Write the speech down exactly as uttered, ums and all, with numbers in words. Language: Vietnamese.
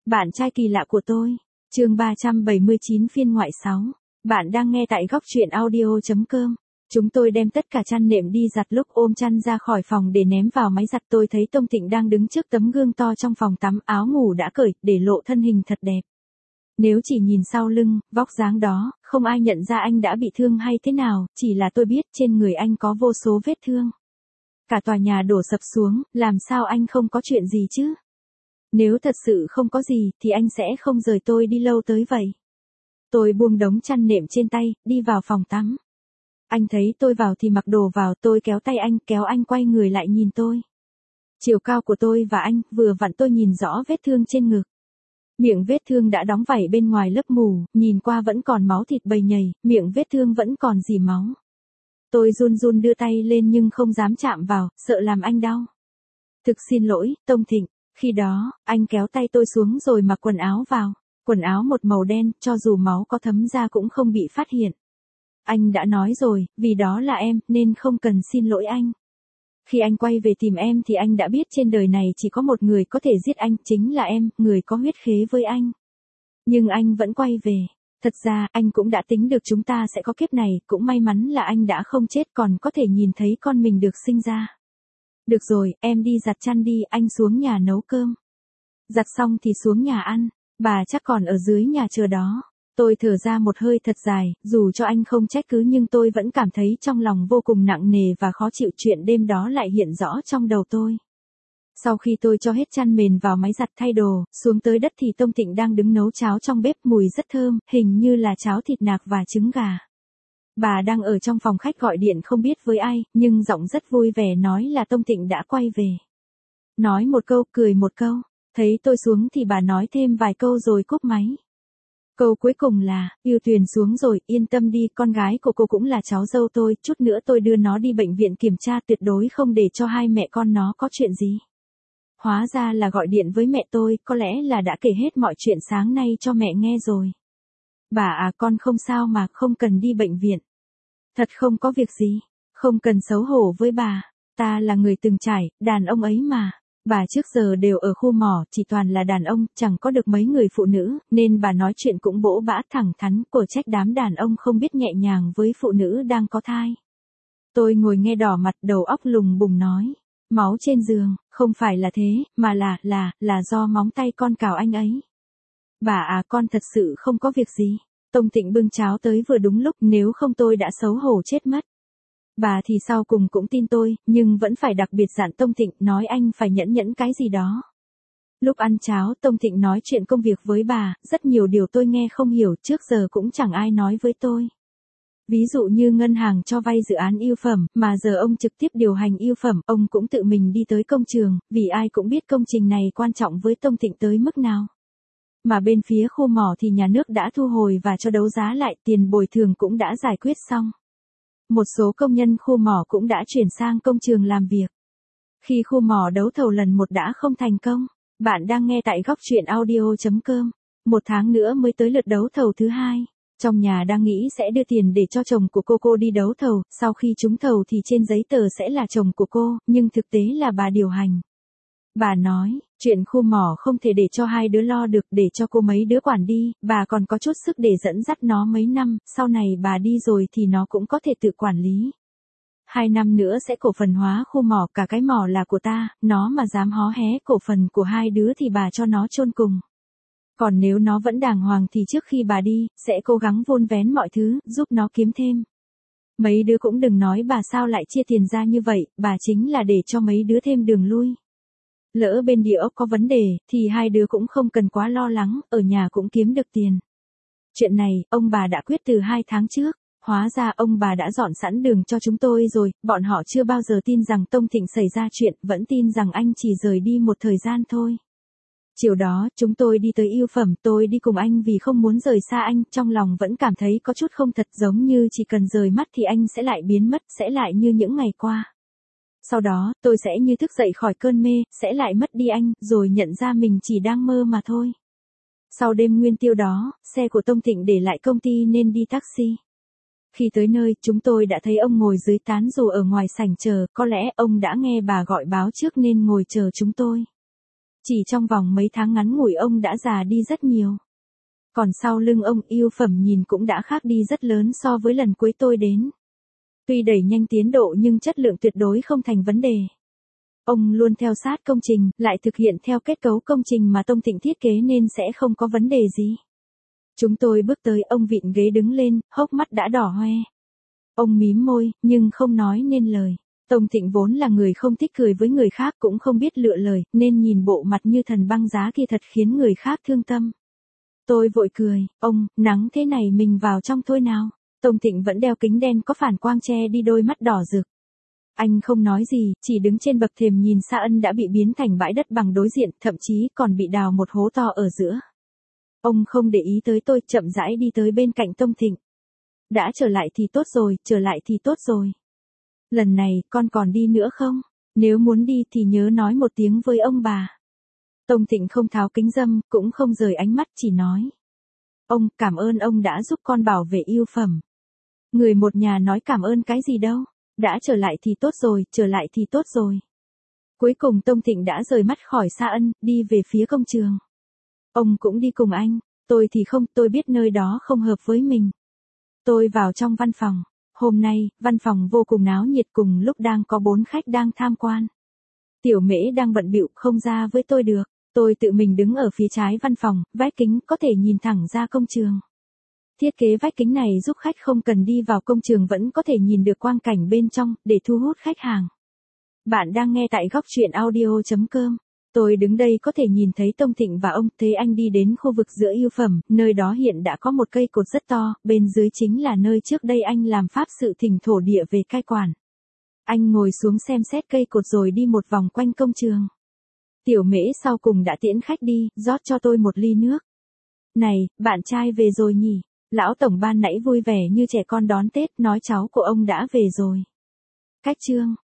Bạn trai kỳ lạ của tôi. Chương ba trăm bảy mươi chín phiên ngoại sáu. Bạn đang nghe tại góc truyện audio chấm com. Chúng tôi đem tất cả chăn nệm đi giặt, lúc ôm chăn ra khỏi phòng để ném vào máy giặt tôi thấy Tông Thịnh đang đứng trước tấm gương to trong phòng tắm, áo ngủ đã cởi, để lộ thân hình thật đẹp. Nếu chỉ nhìn sau lưng, vóc dáng đó, không ai nhận ra anh đã bị thương hay thế nào, chỉ là tôi biết trên người anh có vô số vết thương. Cả tòa nhà đổ sập xuống, làm sao anh không có chuyện gì chứ? Nếu thật sự không có gì, thì anh sẽ không rời tôi đi lâu tới vậy. Tôi buông đống chăn nệm trên tay, đi vào phòng tắm. Anh thấy tôi vào thì mặc đồ vào, tôi kéo tay anh, kéo anh quay người lại nhìn tôi. Chiều cao của tôi và anh, vừa vặn tôi nhìn rõ vết thương trên ngực. Miệng vết thương đã đóng vảy bên ngoài lớp mù, nhìn qua vẫn còn máu thịt bầy nhầy, miệng vết thương vẫn còn rỉ máu. Tôi run run đưa tay lên nhưng không dám chạm vào, sợ làm anh đau. Thực xin lỗi, Tông Thịnh. Khi đó, anh kéo tay tôi xuống rồi mặc quần áo vào. Quần áo một màu đen, cho dù máu có thấm ra cũng không bị phát hiện. Anh đã nói rồi, vì đó là em, nên không cần xin lỗi anh. Khi anh quay về tìm em thì anh đã biết trên đời này chỉ có một người có thể giết anh, chính là em, người có huyết khế với anh. Nhưng anh vẫn quay về. Thật ra, anh cũng đã tính được chúng ta sẽ có kiếp này, cũng may mắn là anh đã không chết còn có thể nhìn thấy con mình được sinh ra. Được rồi, em đi giặt chăn đi, anh xuống nhà nấu cơm. Giặt xong thì xuống nhà ăn, bà chắc còn ở dưới nhà chờ đó. Tôi thở ra một hơi thật dài, dù cho anh không trách cứ nhưng tôi vẫn cảm thấy trong lòng vô cùng nặng nề và khó chịu, chuyện đêm đó lại hiện rõ trong đầu tôi. Sau khi tôi cho hết chăn mền vào máy giặt thay đồ, xuống tới đất thì Tông Thịnh đang đứng nấu cháo trong bếp, mùi rất thơm, hình như là cháo thịt nạc và trứng gà. Bà đang ở trong phòng khách gọi điện không biết với ai, nhưng giọng rất vui vẻ nói là Tông Thịnh đã quay về. Nói một câu, cười một câu. Thấy tôi xuống thì bà nói thêm vài câu rồi cúp máy. Câu cuối cùng là, Yêu Tuyền xuống rồi, yên tâm đi, con gái của cô cũng là cháu dâu tôi, chút nữa tôi đưa nó đi bệnh viện kiểm tra, tuyệt đối không để cho hai mẹ con nó có chuyện gì. Hóa ra là gọi điện với mẹ tôi, có lẽ là đã kể hết mọi chuyện sáng nay cho mẹ nghe rồi. Bà à, con không sao mà, không cần đi bệnh viện. Thật không có việc gì, không cần xấu hổ với bà, ta là người từng trải, đàn ông ấy mà. Bà trước giờ đều ở khu mỏ, chỉ toàn là đàn ông, chẳng có được mấy người phụ nữ, nên bà nói chuyện cũng bỗ bã thẳng thắn, của trách đám đàn ông không biết nhẹ nhàng với phụ nữ đang có thai. Tôi ngồi nghe đỏ mặt, đầu óc lùng bùng nói, máu trên giường, không phải là thế, mà là, là, là do móng tay con cào anh ấy. Bà à, con thật sự không có việc gì. Tông Thịnh bưng cháo tới vừa đúng lúc, nếu không tôi đã xấu hổ chết mất. Bà thì sau cùng cũng tin tôi, nhưng vẫn phải đặc biệt dặn Tông Thịnh, nói anh phải nhẫn nhẫn cái gì đó. Lúc ăn cháo, Tông Thịnh nói chuyện công việc với bà, rất nhiều điều tôi nghe không hiểu, trước giờ cũng chẳng ai nói với tôi. Ví dụ như ngân hàng cho vay dự án yêu phẩm, mà giờ ông trực tiếp điều hành yêu phẩm, ông cũng tự mình đi tới công trường, vì ai cũng biết công trình này quan trọng với Tông Thịnh tới mức nào. Mà bên phía khu mỏ thì nhà nước đã thu hồi và cho đấu giá lại, tiền bồi thường cũng đã giải quyết xong. Một số công nhân khu mỏ cũng đã chuyển sang công trường làm việc. Khi khu mỏ đấu thầu lần một đã không thành công, bạn đang nghe tại góc truyện audio chấm com. Một tháng nữa mới tới lượt đấu thầu thứ hai. Trong nhà đang nghĩ sẽ đưa tiền để cho chồng của cô cô đi đấu thầu, sau khi trúng thầu thì trên giấy tờ sẽ là chồng của cô, nhưng thực tế là bà điều hành. Bà nói, chuyện khu mỏ không thể để cho hai đứa lo được, để cho cô mấy đứa quản đi, bà còn có chút sức để dẫn dắt nó mấy năm, sau này bà đi rồi thì nó cũng có thể tự quản lý. Hai năm nữa sẽ cổ phần hóa khu mỏ, cả cái mỏ là của ta, nó mà dám hó hé cổ phần của hai đứa thì bà cho nó chôn cùng. Còn nếu nó vẫn đàng hoàng thì trước khi bà đi, sẽ cố gắng vun vén mọi thứ, giúp nó kiếm thêm. Mấy đứa cũng đừng nói bà sao lại chia tiền ra như vậy, bà chính là để cho mấy đứa thêm đường lui. Lỡ bên địa ốc có vấn đề, thì hai đứa cũng không cần quá lo lắng, ở nhà cũng kiếm được tiền. Chuyện này, ông bà đã quyết từ hai tháng trước, hóa ra ông bà đã dọn sẵn đường cho chúng tôi rồi, bọn họ chưa bao giờ tin rằng Tông Thịnh xảy ra chuyện, vẫn tin rằng anh chỉ rời đi một thời gian thôi. Chiều đó, chúng tôi đi tới yêu phẩm, tôi đi cùng anh vì không muốn rời xa anh, trong lòng vẫn cảm thấy có chút không thật, giống như chỉ cần rời mắt thì anh sẽ lại biến mất, sẽ lại như những ngày qua. Sau đó, tôi sẽ như thức dậy khỏi cơn mê, sẽ lại mất đi anh, rồi nhận ra mình chỉ đang mơ mà thôi. Sau đêm nguyên tiêu đó, xe của Tông Thịnh để lại công ty nên đi taxi. Khi tới nơi, chúng tôi đã thấy ông ngồi dưới tán dù ở ngoài sảnh chờ, có lẽ ông đã nghe bà gọi báo trước nên ngồi chờ chúng tôi. Chỉ trong vòng mấy tháng ngắn ngủi ông đã già đi rất nhiều. Còn sau lưng ông Yêu Phẩm nhìn cũng đã khác đi rất lớn so với lần cuối tôi đến. Tuy đẩy nhanh tiến độ nhưng chất lượng tuyệt đối không thành vấn đề. Ông luôn theo sát công trình, lại thực hiện theo kết cấu công trình mà Tông Thịnh thiết kế nên sẽ không có vấn đề gì. Chúng tôi bước tới, ông vịn ghế đứng lên, hốc mắt đã đỏ hoe. Ông mím môi, nhưng không nói nên lời. Tông Thịnh vốn là người không thích cười với người khác cũng không biết lựa lời, nên nhìn bộ mặt như thần băng giá kia thật khiến người khác thương tâm. Tôi vội cười, ông, nắng thế này mình vào trong thôi nào. Tông Thịnh vẫn đeo kính đen có phản quang che đi đôi mắt đỏ rực. Anh không nói gì, chỉ đứng trên bậc thềm nhìn Sa Ân đã bị biến thành bãi đất bằng đối diện, thậm chí còn bị đào một hố to ở giữa. Ông không để ý tới tôi, chậm rãi đi tới bên cạnh Tông Thịnh. Đã trở lại thì tốt rồi, trở lại thì tốt rồi. Lần này, con còn đi nữa không? Nếu muốn đi thì nhớ nói một tiếng với ông bà. Tông Thịnh không tháo kính râm, cũng không rời ánh mắt, chỉ nói. Ông, cảm ơn ông đã giúp con bảo vệ Yêu Phẩm. Người một nhà nói cảm ơn cái gì đâu. Đã trở lại thì tốt rồi, trở lại thì tốt rồi. Cuối cùng Tông Thịnh đã rời mắt khỏi Sa Ân, đi về phía công trường. Ông cũng đi cùng anh, tôi thì không, tôi biết nơi đó không hợp với mình. Tôi vào trong văn phòng. Hôm nay, văn phòng vô cùng náo nhiệt, cùng lúc đang có bốn khách đang tham quan. Tiểu Mễ đang bận bịu không ra với tôi được. Tôi tự mình đứng ở phía trái văn phòng, vách kính có thể nhìn thẳng ra công trường. Thiết kế vách kính này giúp khách không cần đi vào công trường vẫn có thể nhìn được quang cảnh bên trong, để thu hút khách hàng. Bạn đang nghe tại góc truyện audio chấm com. Tôi đứng đây có thể nhìn thấy Tông Thịnh và ông Thế Anh đi đến khu vực giữa Yêu Phẩm, nơi đó hiện đã có một cây cột rất to, bên dưới chính là nơi trước đây anh làm pháp sự thỉnh thổ địa về cai quản. Anh ngồi xuống xem xét cây cột rồi đi một vòng quanh công trường. Tiểu Mễ sau cùng đã tiễn khách đi, rót cho tôi một ly nước. Này, bạn trai về rồi nhỉ? Lão tổng ban nãy vui vẻ như trẻ con đón Tết, nói cháu của ông đã về rồi. Cách chương